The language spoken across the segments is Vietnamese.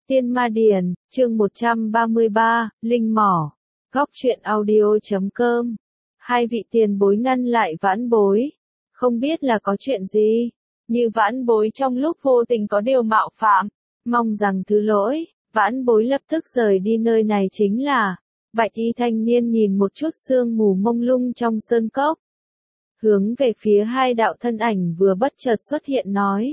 Tiên Ma Điển, chương 133, Linh Mỏ. Góc truyện audio.com. Hai vị tiền bối ngăn lại Vãn Bối. Không biết là có chuyện gì, như Vãn Bối trong lúc vô tình có điều mạo phạm, mong rằng thứ lỗi. Vãn Bối lập tức rời đi nơi này chính là. Bạch y thanh niên nhìn một chút sương mù mông lung trong sơn cốc, hướng về phía hai đạo thân ảnh vừa bất chợt xuất hiện nói.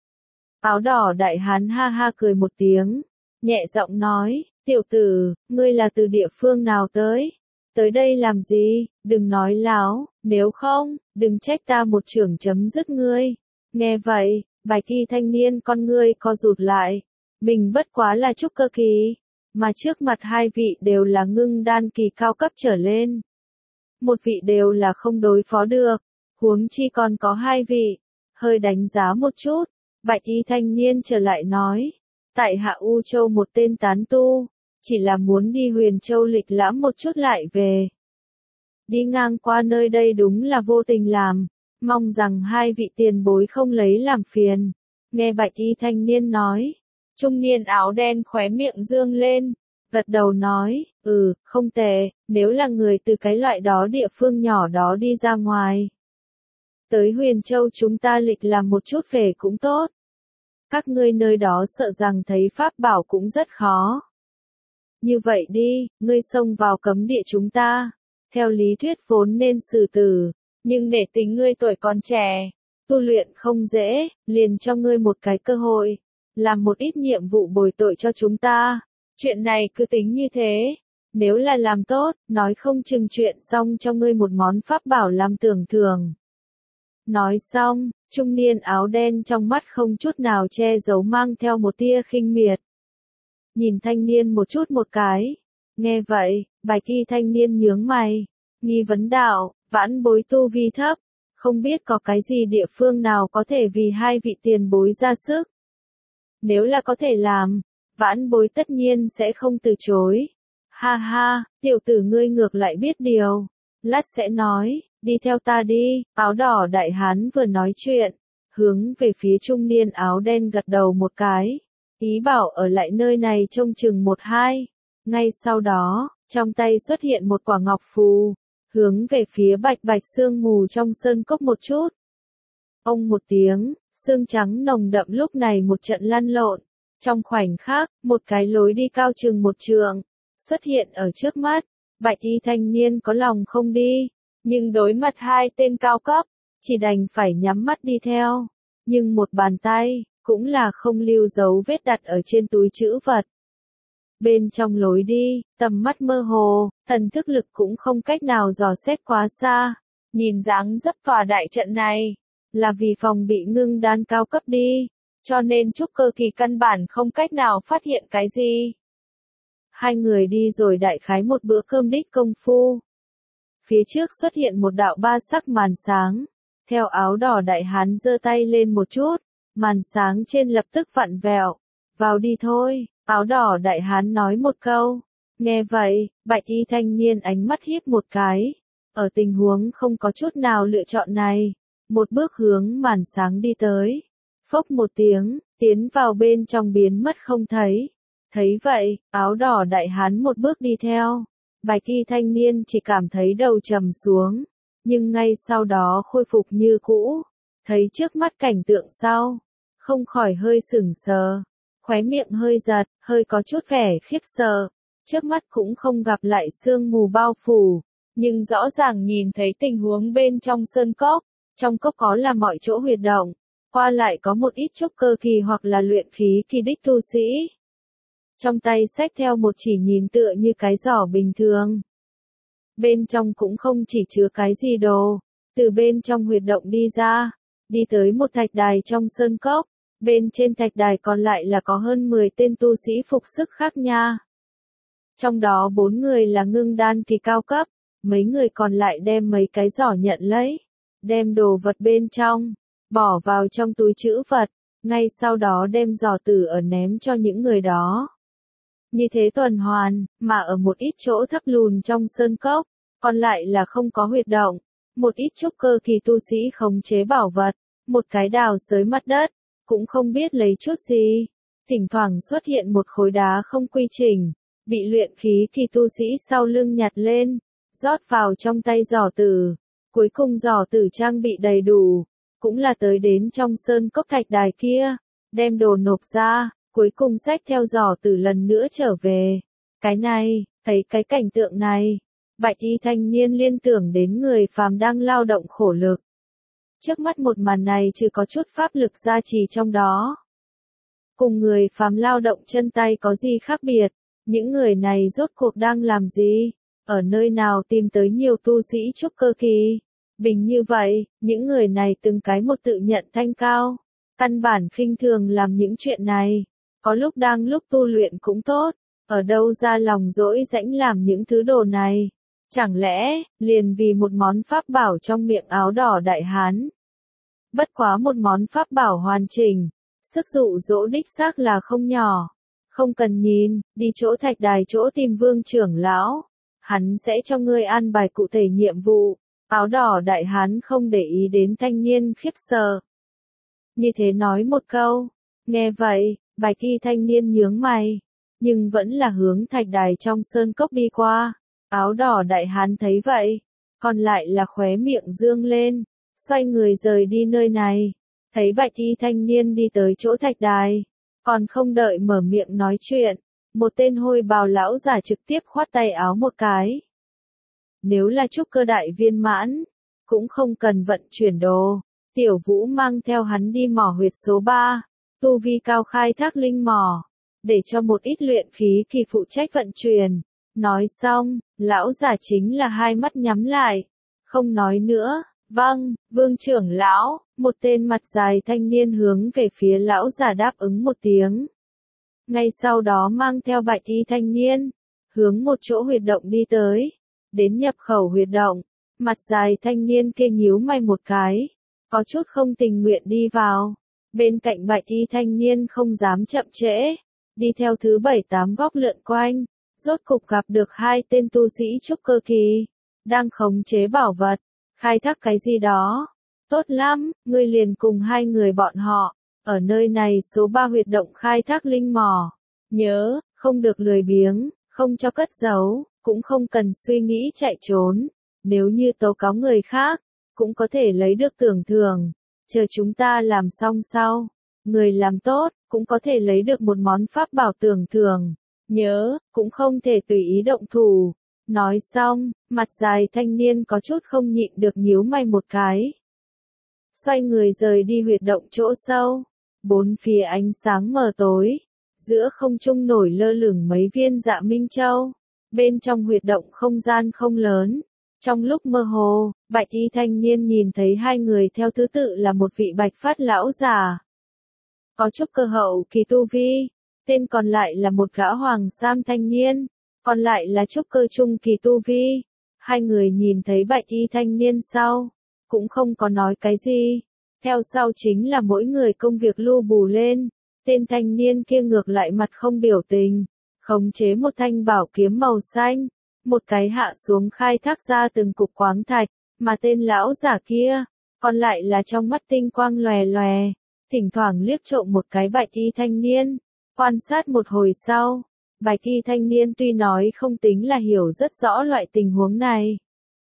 Áo đỏ đại hán ha ha cười một tiếng, nhẹ giọng nói, tiểu tử, ngươi là từ địa phương nào tới? Tới đây làm gì? Đừng nói láo, nếu không, đừng trách ta một chưởng chấm dứt ngươi. Nghe vậy, bạch y thanh niên con ngươi co rụt lại, mình bất quá là trúc cơ kỳ, mà trước mặt hai vị đều là ngưng đan kỳ cao cấp trở lên. Một vị đều là không đối phó được, huống chi còn có hai vị. Hơi đánh giá một chút, bạch y thanh niên trở lại nói, tại Hạ U Châu một tên tán tu, chỉ là muốn đi Huyền Châu lịch lãm một chút lại về. Đi ngang qua nơi đây đúng là vô tình làm, mong rằng hai vị tiền bối không lấy làm phiền. Nghe bạch y thanh niên nói, trung niên áo đen khóe miệng dương lên, gật đầu nói, không tệ, nếu là người từ cái loại đó địa phương nhỏ đó đi ra ngoài. Tới Huyền Châu chúng ta lịch làm một chút về cũng tốt. Các ngươi nơi đó sợ rằng thấy pháp bảo cũng rất khó. Như vậy đi, ngươi xông vào cấm địa chúng ta. Theo lý thuyết vốn nên xử tử, nhưng để tính ngươi tuổi còn trẻ, tu luyện không dễ, liền cho ngươi một cái cơ hội, làm một ít nhiệm vụ bồi tội cho chúng ta. Chuyện này cứ tính như thế, nếu là làm tốt, nói không chừng chuyện xong cho ngươi một món pháp bảo làm tưởng thưởng. Nói xong, trung niên áo đen trong mắt không chút nào che giấu mang theo một tia khinh miệt. Nhìn thanh niên một chút một cái. Nghe vậy, bạch y thanh niên nhướng mày, nghi vấn đạo, Vãn Bối tu vi thấp, không biết có cái gì địa phương nào có thể vì hai vị tiền bối ra sức. Nếu là có thể làm, Vãn Bối tất nhiên sẽ không từ chối. Ha ha, tiểu tử ngươi ngược lại biết điều, lát sẽ nói. Đi theo ta đi, áo đỏ đại hán vừa nói chuyện, hướng về phía trung niên áo đen gật đầu một cái, ý bảo ở lại nơi này trông chừng một hai. Ngay sau đó, trong tay xuất hiện một quả ngọc phù, hướng về phía bạch bạch sương mù trong sơn cốc một chút. Ông một tiếng, sương trắng nồng đậm lúc này một trận lăn lộn, trong khoảnh khắc, một cái lối đi cao chừng một trượng, xuất hiện ở trước mắt. Bạch y thanh niên có lòng không đi, nhưng đối mặt hai tên cao cấp, chỉ đành phải nhắm mắt đi theo. Nhưng một bàn tay, cũng là không lưu dấu vết đặt ở trên túi trữ vật. Bên trong lối đi, tầm mắt mơ hồ, thần thức lực cũng không cách nào dò xét quá xa. Nhìn dáng dấp tòa đại trận này, là vì phòng bị ngưng đan cao cấp đi, cho nên trúc cơ kỳ căn bản không cách nào phát hiện cái gì. Hai người đi rồi đại khái một bữa cơm đích công phu. Phía trước xuất hiện một đạo ba sắc màn sáng, theo áo đỏ đại hán giơ tay lên một chút, màn sáng trên lập tức vặn vẹo, vào đi thôi, áo đỏ đại hán nói một câu. Nghe vậy, bạch y thanh niên ánh mắt híp một cái, ở tình huống không có chút nào lựa chọn này, một bước hướng màn sáng đi tới, phốc một tiếng, tiến vào bên trong biến mất không thấy. Thấy vậy, áo đỏ đại hán một bước đi theo. Bạch y thanh niên chỉ cảm thấy đầu trầm xuống, nhưng ngay sau đó khôi phục như cũ, thấy trước mắt cảnh tượng sau, không khỏi hơi sửng sờ, khóe miệng hơi giật, hơi có chút vẻ khiếp sợ, trước mắt cũng không gặp lại sương mù bao phủ, nhưng rõ ràng nhìn thấy tình huống bên trong sơn cốc, trong cốc có là mọi chỗ huyệt động, qua lại có một ít trúc cơ kỳ hoặc là luyện khí kỳ đích tu sĩ. Trong tay xách theo một chỉ nhìn tựa như cái giỏ bình thường. Bên trong cũng không chỉ chứa cái gì đồ, từ bên trong huyệt động đi ra, đi tới một thạch đài trong sơn cốc, bên trên thạch đài còn lại là có hơn 10 tên tu sĩ phục sức khác nha. Trong đó 4 người là ngưng đan kỳ cao cấp, mấy người còn lại đem mấy cái giỏ nhận lấy, đem đồ vật bên trong, bỏ vào trong túi trữ vật, ngay sau đó đem giỏ tử ở ném cho những người đó. Như thế tuần hoàn, mà ở một ít chỗ thấp lùn trong sơn cốc, còn lại là không có huyệt động, một ít trúc cơ kỳ tu sĩ khống chế bảo vật, một cái đào xới mặt đất, cũng không biết lấy chút gì. Thỉnh thoảng xuất hiện một khối đá không quy trình, bị luyện khí kỳ tu sĩ sau lưng nhặt lên, rót vào trong tay giỏ tử. Cuối cùng giỏ tử trang bị đầy đủ, cũng là tới đến trong sơn cốc thạch đài kia, đem đồ nộp ra, cuối cùng xách theo giỏ tử lần nữa trở về. Cái này, thấy cái cảnh tượng này, bạch y thanh niên liên tưởng đến người phàm đang lao động khổ lực. Trước mắt một màn này chưa có chút pháp lực gia trì trong đó. Cùng người phàm lao động chân tay có gì khác biệt, những người này rốt cuộc đang làm gì, ở nơi nào tìm tới nhiều tu sĩ trúc cơ kỳ. Bình như vậy, những người này từng cái một tự nhận thanh cao, căn bản khinh thường làm những chuyện này, có lúc đang lúc tu luyện cũng tốt, ở đâu ra lòng dỗi rãnh làm những thứ đồ này, chẳng lẽ, liền vì một món pháp bảo trong miệng áo đỏ đại hán. Bất quá một món pháp bảo hoàn chỉnh, sức dụ dỗ đích xác là không nhỏ, không cần nhìn, đi chỗ thạch đài chỗ tìm Vương trưởng lão, hắn sẽ cho ngươi an bài cụ thể nhiệm vụ. Áo đỏ đại hán không để ý đến thanh niên khiếp sợ. Như thế nói một câu, nghe vậy, bạch y thanh niên nhướng mày, nhưng vẫn là hướng thạch đài trong sơn cốc đi qua. Áo đỏ đại hán thấy vậy, còn lại là khóe miệng dương lên, xoay người rời đi nơi này. Thấy bạch y thanh niên đi tới chỗ thạch đài, còn không đợi mở miệng nói chuyện, một tên hôi bào lão giả trực tiếp khoát tay áo một cái. Nếu là trúc cơ đại viên mãn, cũng không cần vận chuyển đồ, Tiểu Vũ mang theo hắn đi mỏ huyệt số 3, tu vi cao khai thác linh mỏ, để cho một ít luyện khí kỳ phụ trách vận chuyển. Nói xong, lão giả chính là hai mắt nhắm lại, không nói nữa. Vâng, Vương trưởng lão, một tên mặt dài thanh niên hướng về phía lão giả đáp ứng một tiếng. Ngay sau đó mang theo bạch y thanh niên, hướng một chỗ huyệt động đi tới. Đến nhập khẩu huyệt động, mặt dài thanh niên kia nhíu mày một cái, có chút không tình nguyện đi vào. Bên cạnh bạch y thanh niên không dám chậm trễ, đi theo thứ 7-8 góc lượn quanh, rốt cục gặp được hai tên tu sĩ trúc cơ kỳ, đang khống chế bảo vật, khai thác cái gì đó. Tốt lắm, ngươi liền cùng hai người bọn họ, ở nơi này số 3 huyệt động khai thác linh mỏ. Nhớ, không được lười biếng, không cho cất giấu, cũng không cần suy nghĩ chạy trốn. Nếu như tố cáo người khác, cũng có thể lấy được tưởng thưởng. Chờ chúng ta làm xong sau, người làm tốt, cũng có thể lấy được một món pháp bảo tưởng thưởng. Nhớ, cũng không thể tùy ý động thủ. Nói xong, mặt dài thanh niên có chút không nhịn được nhíu mày một cái. Xoay người rời đi huyệt động chỗ sâu. Bốn phía ánh sáng mờ tối. Giữa không trung nổi lơ lửng mấy viên dạ minh châu. Bên trong huyệt động không gian không lớn. Trong lúc mơ hồ, bạch y thanh niên nhìn thấy hai người theo thứ tự là một vị bạch phát lão già. Có chút cơ hậu kỳ tu vi. Tên còn lại là một gã hoàng sam thanh niên. Còn lại là trúc cơ trung kỳ tu vi. Hai người nhìn thấy bạch y thanh niên sau, cũng không có nói cái gì. Theo sau chính là mỗi người công việc lu bù lên. Tên thanh niên kia ngược lại mặt không biểu tình, khống chế một thanh bảo kiếm màu xanh, một cái hạ xuống khai thác ra từng cục khoáng thạch, mà tên lão giả kia, còn lại là trong mắt tinh quang lòe lòe, thỉnh thoảng liếc trộm một cái bạch y thanh niên. Quan sát một hồi sau, bạch y thanh niên tuy nói không tính là hiểu rất rõ loại tình huống này,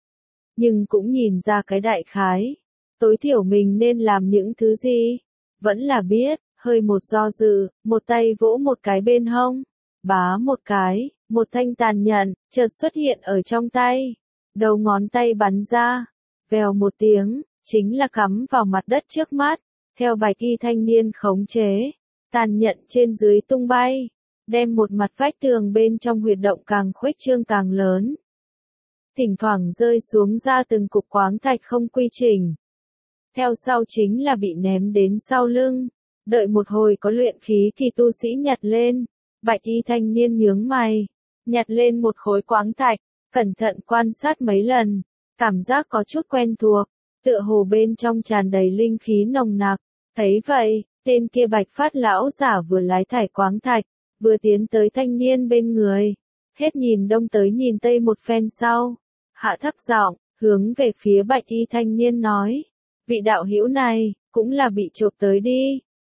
nhưng cũng nhìn ra cái đại khái, tối thiểu mình nên làm những thứ gì, vẫn là biết, hơi một do dự, một tay vỗ một cái bên hông, bá một cái, một thanh tàn nhẫn, chợt xuất hiện ở trong tay, đầu ngón tay bắn ra, vèo một tiếng, chính là cắm vào mặt đất trước mắt, theo bạch y thanh niên khống chế, tàn nhẫn trên dưới tung bay, đem một mặt vách tường bên trong huyệt động càng khuếch trương càng lớn. Thỉnh thoảng rơi xuống ra từng cục khoáng thạch không quy trình. Theo sau chính là bị ném đến sau lưng, đợi một hồi có luyện khí kỳ tu sĩ nhặt lên, bạch y thanh niên nhướng mày, nhặt lên một khối khoáng thạch, cẩn thận quan sát mấy lần, cảm giác có chút quen thuộc, tựa hồ bên trong tràn đầy linh khí nồng nặc. Thấy vậy, tên kia bạch phát lão giả vừa lái thải khoáng thạch, vừa tiến tới thanh niên bên người, hết nhìn đông tới nhìn tây một phen sau, hạ thấp giọng, hướng về phía bạch y thanh niên nói, vị đạo hữu này, cũng là bị chộp tới đi,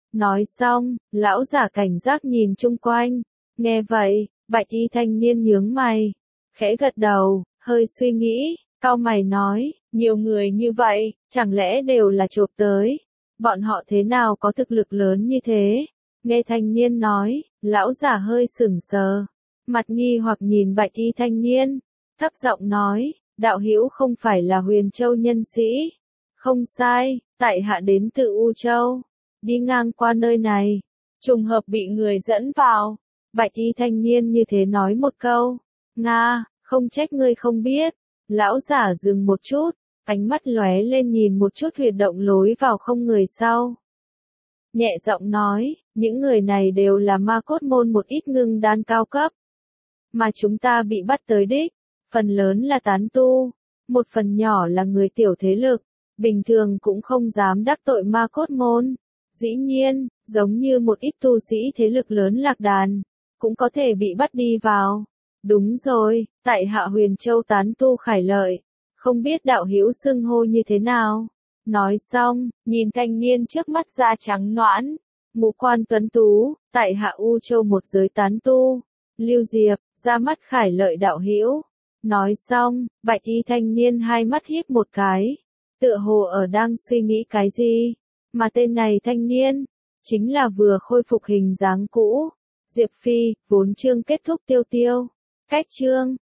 Nói xong, lão giả cảnh giác nhìn chung quanh. Nghe vậy, bạch y thanh niên nhướng mày, khẽ gật đầu, hơi suy nghĩ, cau mày nói, nhiều người như vậy, chẳng lẽ đều là chộp tới? Bọn họ thế nào có thực lực lớn như thế? Nghe thanh niên nói, lão giả hơi sững sờ, mặt nghi hoặc nhìn bạch y thanh niên, thấp giọng nói, đạo hữu không phải là Huyền Châu nhân sĩ. Không sai, tại hạ đến từ U Châu, đi ngang qua nơi này, trùng hợp bị người dẫn vào. Bạch y thanh niên như thế nói một câu, Nga, không trách ngươi không biết. Lão giả dừng một chút, ánh mắt lóe lên nhìn một chút huyệt động lối vào không người sau. Nhẹ giọng nói, những người này đều là ma cốt môn một ít ngưng đan cao cấp. Mà chúng ta bị bắt tới đích, phần lớn là tán tu, một phần nhỏ là người tiểu thế lực, bình thường cũng không dám đắc tội ma cốt môn. Dĩ nhiên, giống như một ít tu sĩ thế lực lớn lạc đàn, cũng có thể bị bắt đi vào. Đúng rồi, tại hạ Huyền Châu tán tu Khải Lợi, không biết đạo hữu xưng hô như thế nào. Nói xong, nhìn thanh niên trước mắt da trắng nõn, ngũ quan tuấn tú, tại hạ U Châu một giới tán tu, Lưu Diệp, ra mắt Khải Lợi đạo hữu. Nói xong, bạch y thanh niên hai mắt híp một cái, tựa hồ ở đang suy nghĩ cái gì, mà tên này thanh niên, chính là vừa khôi phục hình dáng cũ, Diệp Phi, vốn chương kết thúc tiêu tiêu. Cách chương